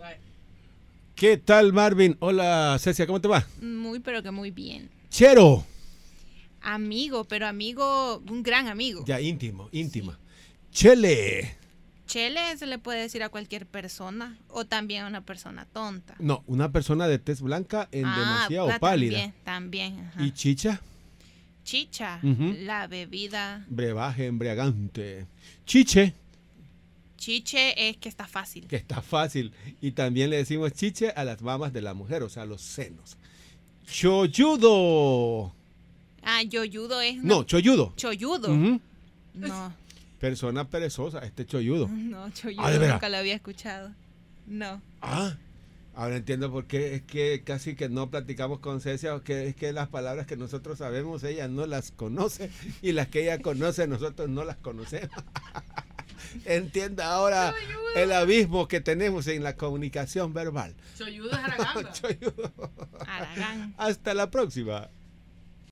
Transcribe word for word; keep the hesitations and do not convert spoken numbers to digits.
¿Qué tal, Marvin? Hola, Cecia, ¿cómo te va? Muy, pero que muy bien. Chero. Amigo, pero amigo, un gran amigo. Ya, íntimo, íntima. Sí. Chele. Chele se le puede decir a cualquier persona o también a una persona tonta. No, una persona de tez blanca en ah, demasiado también, pálida. También, ajá. ¿Y chicha? Chicha, uh-huh. La bebida. Brebaje embriagante. Chiche. Chiche es que está fácil. Que está fácil. Y también le decimos chiche a las mamas de la mujer, o sea, a los senos. Cholludo. Ah, yoyudo es... No, cholludo. Cholludo. Uh-huh. No. Persona perezosa, este cholludo. No, cholludo ah, nunca lo había escuchado. No. Ah, ahora entiendo por qué es que casi que no platicamos con Cecia, que es que las palabras que nosotros sabemos ella no las conoce y las que ella conoce nosotros no las conocemos. Entienda ahora Cholludo. El abismo que tenemos en la comunicación verbal. Cholludo es Aragán. Cholludo. Aragán. Hasta la próxima.